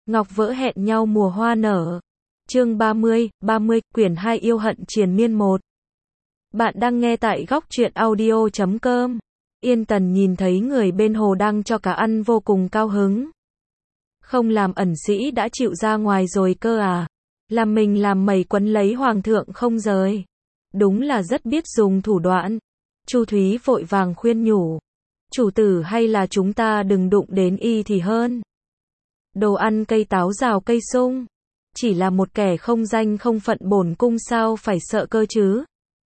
Ngọc vỡ hẹn nhau mùa hoa nở. Chương 30, quyển 2 yêu hận triền miên 1. Bạn đang nghe tại góc truyện audio.com. Yên Tần nhìn thấy người bên hồ đang cho cá ăn vô cùng cao hứng. Không làm ẩn sĩ đã chịu ra ngoài rồi cơ à? Làm mình làm mẩy quấn lấy hoàng thượng không rời. Đúng là rất biết dùng thủ đoạn. Chu Thúy vội vàng khuyên nhủ. Chủ tử hay là chúng ta đừng đụng đến y thì hơn. Đồ ăn cây táo rào cây sung. Chỉ là một kẻ không danh không phận bổn cung sao phải sợ cơ chứ.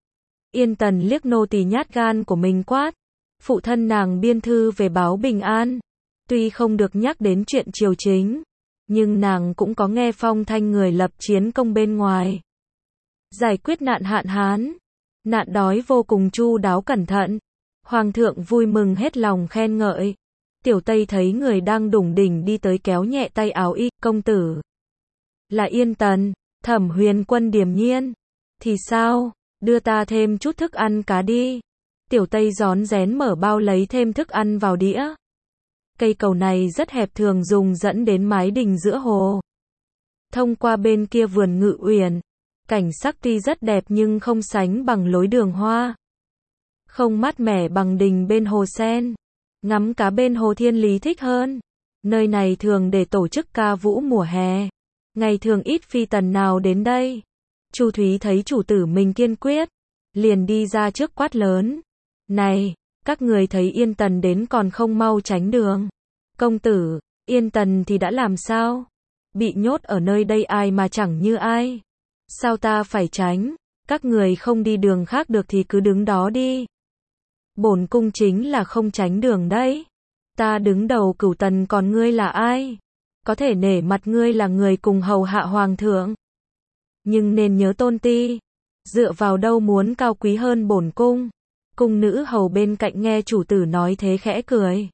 Yên Tần liếc nô tỳ nhát gan của mình quát. Phụ thân nàng biên thư về báo bình an. Tuy không được nhắc đến chuyện triều chính, nhưng nàng cũng có nghe phong thanh người lập chiến công bên ngoài. Giải quyết nạn hạn hán, nạn đói vô cùng chu đáo cẩn thận. Hoàng thượng vui mừng hết lòng khen ngợi. Tiểu Tây thấy người đang đủng đỉnh đi tới kéo nhẹ tay áo y, công tử. Là Yên Tần. Thẩm Huyền Quân điềm nhiên. Thì sao, đưa ta thêm chút thức ăn cá đi. Tiểu Tây rón rén mở bao lấy thêm thức ăn vào đĩa. Cây cầu này rất hẹp thường dùng dẫn đến mái đình giữa hồ. Thông qua bên kia vườn Ngự Uyển. Cảnh sắc tuy rất đẹp nhưng không sánh bằng lối đường hoa. Không mát mẻ bằng đình bên hồ sen. Ngắm cá bên hồ Thiên Lý thích hơn. Nơi này thường để tổ chức ca vũ mùa hè. Ngày thường ít phi tần nào đến đây. Chu Thúy thấy chủ tử mình kiên quyết, liền đi ra trước quát lớn. Này, các người thấy Yên Tần đến còn không mau tránh đường. Công tử, Yên Tần thì đã làm sao? Bị nhốt ở nơi đây ai mà chẳng như ai. Sao ta phải tránh? Các người không đi đường khác được thì cứ đứng đó đi. Bổn cung chính là không tránh đường đấy. Ta đứng đầu Cửu Tần còn ngươi là ai? Có thể nể mặt ngươi là người cùng hầu hạ hoàng thượng. Nhưng nên nhớ tôn ti. Dựa vào đâu muốn cao quý hơn bổn cung. Cung nữ hầu bên cạnh nghe chủ tử nói thế khẽ cười.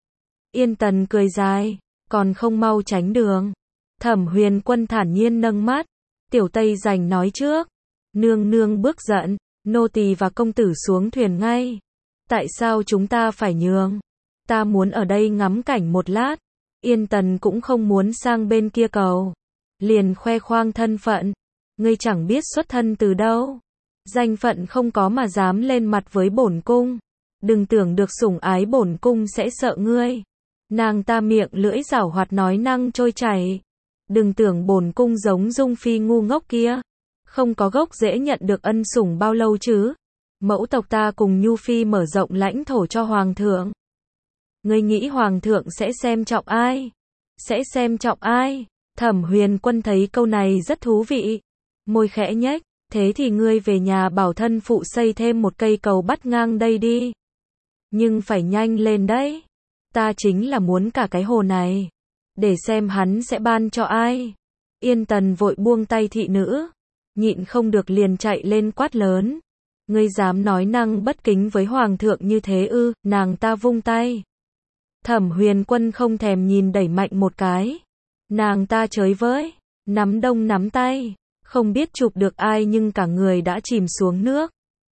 Yên Tần cười dài. Còn không mau tránh đường. Thẩm Huyền Quân thản nhiên nâng mắt. Tiểu Tây giành nói trước. Nương nương bước giận. Nô tỳ và công tử xuống thuyền ngay. Tại sao chúng ta phải nhường? Ta muốn ở đây ngắm cảnh một lát. Yên Tần cũng không muốn sang bên kia cầu. Liền khoe khoang thân phận. Ngươi chẳng biết xuất thân từ đâu. Danh phận không có mà dám lên mặt với bổn cung. Đừng tưởng được sủng ái bổn cung sẽ sợ ngươi. Nàng ta miệng lưỡi giảo hoạt nói năng trôi chảy. Đừng tưởng bổn cung giống Dung Phi ngu ngốc kia. Không có gốc dễ nhận được ân sủng bao lâu chứ. Mẫu tộc ta cùng Nhu Phi mở rộng lãnh thổ cho hoàng thượng. Ngươi nghĩ hoàng thượng sẽ xem trọng ai? Sẽ xem trọng ai? Thẩm Huyền Quân thấy câu này rất thú vị. Môi khẽ nhếch, thế thì ngươi về nhà bảo thân phụ xây thêm một cây cầu bắt ngang đây đi. Nhưng phải nhanh lên đấy. Ta chính là muốn cả cái hồ này. Để xem hắn sẽ ban cho ai. Yên Tần vội buông tay thị nữ. Nhịn không được liền chạy lên quát lớn. Ngươi dám nói năng bất kính với hoàng thượng như thế ư? Nàng ta vung tay. Thẩm Huyền Quân không thèm nhìn đẩy mạnh một cái. Nàng ta chới với. Nắm đông nắm tay. Không biết chụp được ai nhưng cả người đã chìm xuống nước.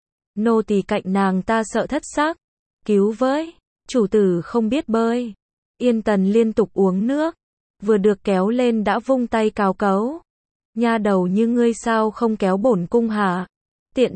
Nô tỳ cạnh nàng ta sợ thất sắc. Cứu với. Chủ tử không biết bơi. Yên Tần liên tục uống nước. Vừa được kéo lên đã vung tay cào cấu. Nha đầu như ngươi sao không kéo bổn cung hả? Tiện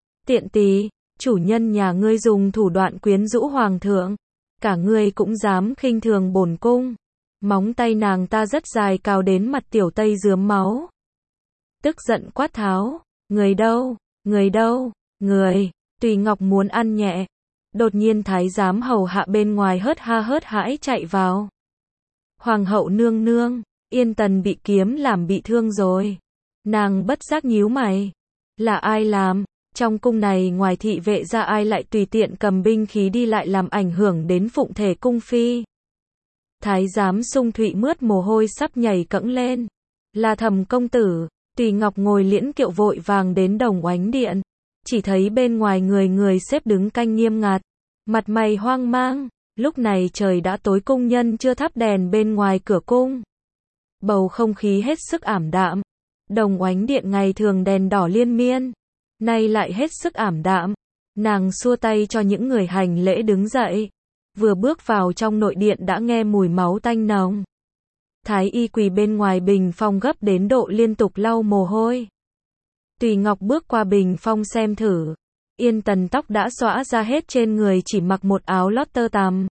tỳ, chủ nhân nhà ngươi dùng thủ đoạn quyến rũ hoàng thượng. Cả ngươi cũng dám khinh thường bổn cung. Móng tay nàng ta rất dài cào đến mặt Tiểu Tây rướm máu. Tức giận quát tháo. Người đâu? Người đâu? Người. Tùy Ngọc muốn ăn nhẹ. Đột nhiên thái giám hầu hạ bên ngoài hớt hãi chạy vào. Hoàng hậu nương nương. Yên Tần bị kiếm làm bị thương rồi. Nàng bất giác nhíu mày. Là ai làm? Trong cung này ngoài thị vệ ra ai lại tùy tiện cầm binh khí đi lại làm ảnh hưởng đến phụng thể cung phi? Thái giám Sung Thụy mướt mồ hôi sắp nhảy cẫng lên. Là Thẩm công tử. Tùy Ngọc ngồi liễn kiệu vội vàng đến Đồng Oánh điện. Chỉ thấy bên ngoài người xếp đứng canh nghiêm ngặt. Mặt mày hoang mang. Lúc này trời đã tối, cung nhân chưa thắp đèn bên ngoài cửa cung. Bầu không khí hết sức ảm đạm. Đồng Oánh điện ngày thường đèn đỏ liên miên. Nay lại hết sức ảm đạm. Nàng xua tay cho những người hành lễ đứng dậy. Vừa bước vào trong nội điện đã nghe mùi máu tanh nồng. Thái y quỳ bên ngoài bình phong gấp đến độ liên tục lau mồ hôi. Tùy Ngọc bước qua bình phong xem thử. Yên Tần tóc đã xõa ra hết trên người, chỉ mặc một áo lót tơ tằm.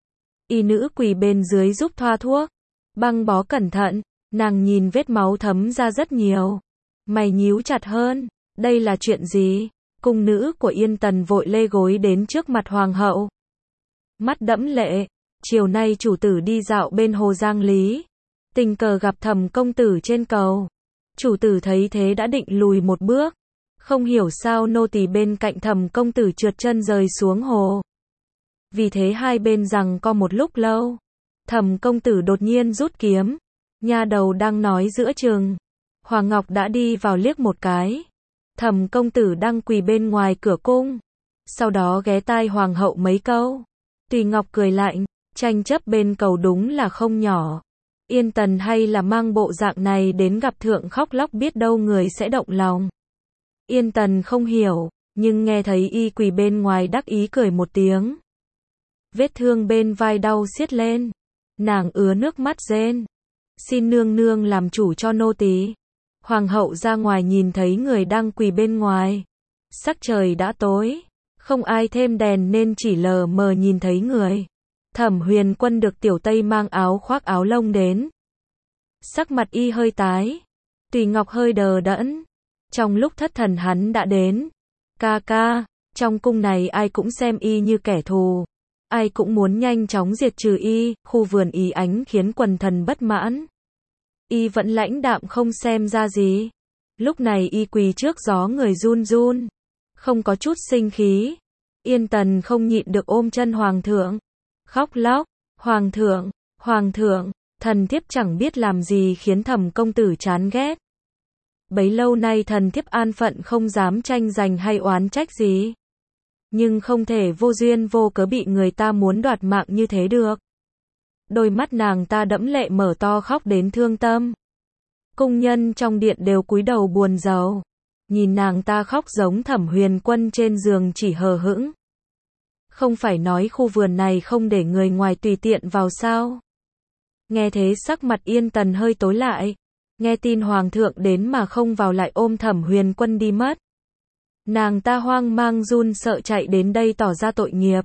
Y nữ quỳ bên dưới giúp thoa thuốc, băng bó cẩn thận. Nàng nhìn vết máu thấm ra rất nhiều. Mày nhíu chặt hơn. Đây là chuyện gì? Cung nữ của Yên Tần vội lê gối đến trước mặt hoàng hậu. Mắt đẫm lệ. Chiều nay chủ tử đi dạo bên hồ Giang Lý. Tình cờ gặp Thẩm công tử trên cầu. Chủ tử thấy thế đã định lùi một bước. Không hiểu sao nô tỳ bên cạnh Thẩm công tử trượt chân rơi xuống hồ. Vì thế hai bên giằng co một lúc lâu. Thẩm công tử đột nhiên rút kiếm. Nha đầu đang nói giữa chừng. Hoàng Ngọc đã đi vào liếc một cái. Thẩm công tử đang quỳ bên ngoài cửa cung. Sau đó ghé tai hoàng hậu mấy câu. Tùy Ngọc cười lạnh. Tranh chấp bên cầu đúng là không nhỏ. Yên Tần hay là mang bộ dạng này đến gặp thượng khóc lóc, biết đâu người sẽ động lòng. Yên Tần không hiểu, nhưng nghe thấy y quỳ bên ngoài đắc ý cười một tiếng. Vết thương bên vai đau xiết lên. Nàng ứa nước mắt rên. Xin nương nương làm chủ cho nô tỳ. Hoàng hậu ra ngoài nhìn thấy người đang quỳ bên ngoài. Sắc trời đã tối, không ai thêm đèn nên chỉ lờ mờ nhìn thấy người. Thẩm Huyền Quân được Tiểu Tây mang áo khoác áo lông đến. Sắc mặt y hơi tái. Tùy Ngọc hơi đờ đẫn. Trong lúc thất thần hắn đã đến. Ca ca, trong cung này ai cũng xem y như kẻ thù. Ai cũng muốn nhanh chóng diệt trừ y. Khu vườn ý ánh khiến quần thần bất mãn. Y vẫn lãnh đạm không xem ra gì. Lúc này y quỳ trước gió người run run. Không có chút sinh khí. Yên Tần không nhịn được ôm chân hoàng thượng. Khóc lóc. Hoàng thượng, thần thiếp chẳng biết làm gì khiến Thẩm công tử chán ghét. Bấy lâu nay thần thiếp an phận không dám tranh giành hay oán trách gì. Nhưng không thể vô duyên vô cớ bị người ta muốn đoạt mạng như thế được. Đôi mắt nàng ta đẫm lệ mở to khóc đến thương tâm. Cung nhân trong điện đều cúi đầu buồn rầu. Nhìn nàng ta khóc giống Thẩm Huyền Quân trên giường chỉ hờ hững. Không phải nói khu vườn này không để người ngoài tùy tiện vào sao? Nghe thế sắc mặt Yên Tần hơi tối lại. Nghe tin hoàng thượng đến mà không vào lại ôm Thẩm Huyền Quân đi mất. Nàng ta hoang mang run sợ chạy đến đây tỏ ra tội nghiệp.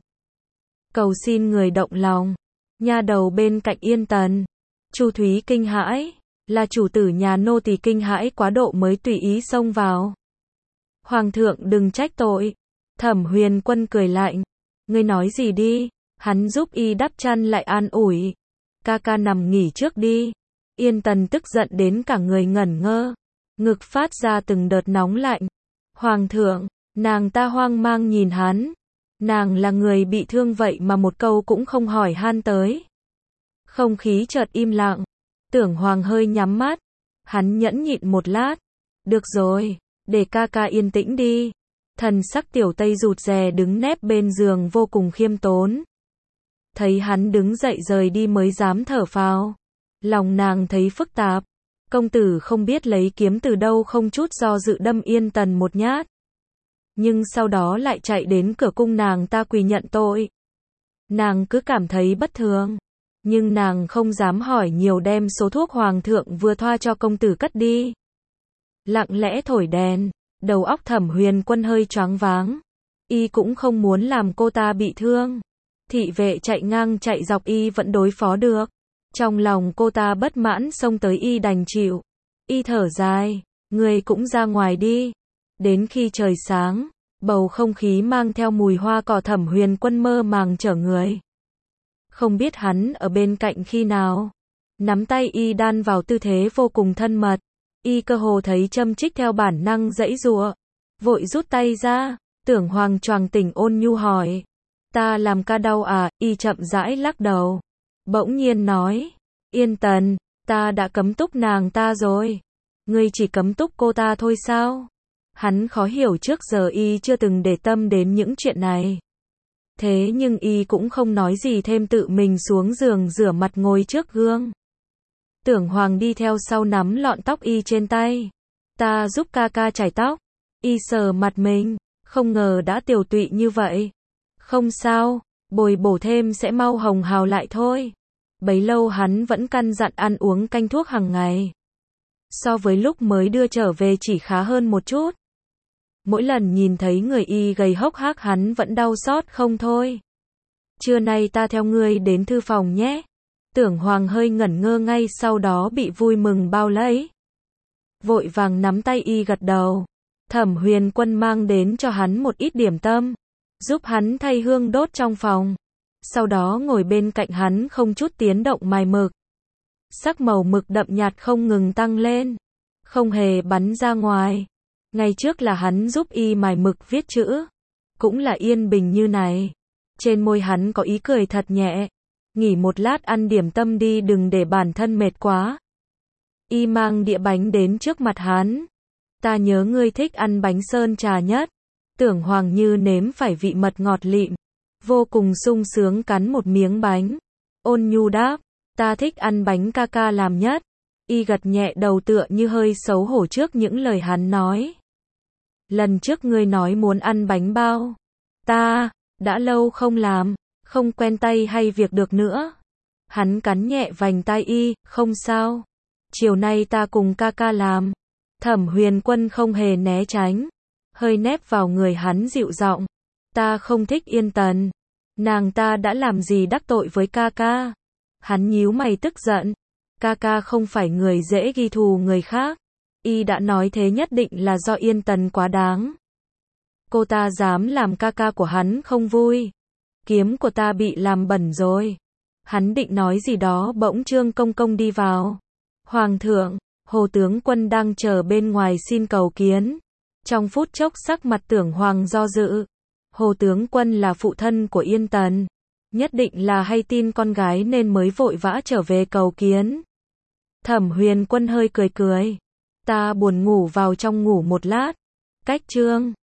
Cầu xin người động lòng. Nha đầu bên cạnh Yên Tần. Chu Thúy kinh hãi. Là chủ tử nhà nô tỳ kinh hãi quá độ mới tùy ý xông vào. Hoàng thượng đừng trách tội. Thẩm Huyền Quân cười lạnh. Ngươi nói gì đi. Hắn giúp y đắp chăn lại an ủi. Ca ca nằm nghỉ trước đi. Yên Tần tức giận đến cả người ngẩn ngơ. Ngực phát ra từng đợt nóng lạnh. Hoàng thượng, nàng ta hoang mang nhìn hắn. Nàng là người bị thương vậy mà một câu cũng không hỏi han tới. Không khí chợt im lặng. Tưởng Hoàng hơi nhắm mắt. Hắn nhẫn nhịn một lát. Được rồi, để ca ca yên tĩnh đi. Thần sắc Tiểu Tây rụt rè đứng nép bên giường vô cùng khiêm tốn. Thấy hắn đứng dậy rời đi mới dám thở phào. Lòng nàng thấy phức tạp. Công tử không biết lấy kiếm từ đâu không chút do dự đâm Yên Tần một nhát. Nhưng sau đó lại chạy đến cửa cung nàng ta quỳ nhận tội. Nàng cứ cảm thấy bất thường. Nhưng nàng không dám hỏi nhiều, đem số thuốc hoàng thượng vừa thoa cho công tử cất đi. Lặng lẽ thổi đèn. Đầu óc Thẩm Huyền Quân hơi choáng váng. Y cũng không muốn làm cô ta bị thương. Thị vệ chạy ngang chạy dọc y vẫn đối phó được. Trong lòng cô ta bất mãn xông tới y đành chịu. Y thở dài. Người cũng ra ngoài đi. Đến khi trời sáng, bầu không khí mang theo mùi hoa cỏ. Thẩm Huyền Quân mơ màng trở người. Không biết hắn ở bên cạnh khi nào. Nắm tay y đan vào tư thế vô cùng thân mật. Y cơ hồ thấy châm chích theo bản năng giãy giụa. Vội rút tay ra. Tưởng Hoàng choàng tỉnh ôn nhu hỏi. Ta làm ca đau à? Y chậm rãi lắc đầu. Bỗng nhiên nói. Yên Tần, ta đã cấm túc nàng ta rồi. Ngươi chỉ cấm túc cô ta thôi sao? Hắn khó hiểu, trước giờ y chưa từng để tâm đến những chuyện này. Thế nhưng y cũng không nói gì thêm, tự mình xuống giường rửa mặt ngồi trước gương. Tưởng Hoàng đi theo sau nắm lọn tóc y trên tay. Ta giúp ca ca chải tóc. Y sờ mặt mình, không ngờ đã tiều tụy như vậy. Không sao, bồi bổ thêm sẽ mau hồng hào lại thôi. Bấy lâu hắn vẫn căn dặn ăn uống canh thuốc hàng ngày. So với lúc mới đưa trở về chỉ khá hơn một chút. Mỗi lần nhìn thấy người Y gầy hốc hác hắn vẫn đau xót không thôi. Trưa nay ta theo ngươi đến thư phòng nhé. Tưởng Hoàng hơi ngẩn ngơ ngay sau đó bị vui mừng bao lấy. Vội vàng nắm tay Y gật đầu. Thẩm Huyền Quân mang đến cho hắn một ít điểm tâm, giúp hắn thay hương đốt trong phòng. Sau đó ngồi bên cạnh hắn không chút tiếng động mài mực. Sắc màu mực đậm nhạt không ngừng tăng lên, không hề bắn ra ngoài. Ngày trước là hắn giúp Y mài mực viết chữ, cũng là yên bình như này. Trên môi hắn có ý cười thật nhẹ. Nghỉ một lát ăn điểm tâm đi, đừng để bản thân mệt quá. Y mang đĩa bánh đến trước mặt hắn. Ta nhớ ngươi thích ăn bánh sơn trà nhất. Tưởng Hoàng như nếm phải vị mật ngọt lịm, vô cùng sung sướng cắn một miếng bánh. Ôn nhu đáp, ta thích ăn bánh ca ca làm nhất. Y gật nhẹ đầu tựa như hơi xấu hổ trước những lời hắn nói. Lần trước ngươi nói muốn ăn bánh bao. Ta, đã lâu không làm, không quen tay hay việc được nữa. Hắn cắn nhẹ vành tai Y, không sao. Chiều nay ta cùng ca ca làm. Thẩm Huyền Quân không hề né tránh, hơi nép vào người hắn dịu giọng. Ta không thích Yên Tần. Nàng ta đã làm gì đắc tội với ca ca? Hắn nhíu mày tức giận. Ca ca không phải người dễ ghi thù người khác. Y đã nói thế nhất định là do Yên Tần quá đáng. Cô ta dám làm ca ca của hắn không vui. Kiếm của ta bị làm bẩn rồi. Hắn định nói gì đó bỗng Trương Công Công đi vào. Hoàng thượng, Hồ tướng quân đang chờ bên ngoài xin cầu kiến. Trong phút chốc sắc mặt Tưởng Hoàng do dự. Hồ tướng quân là phụ thân của Yên Tần, nhất định là hay tin con gái nên mới vội vã trở về cầu kiến. Thẩm Huyền Quân hơi cười cười. Ta buồn ngủ vào trong ngủ một lát. Cách Trương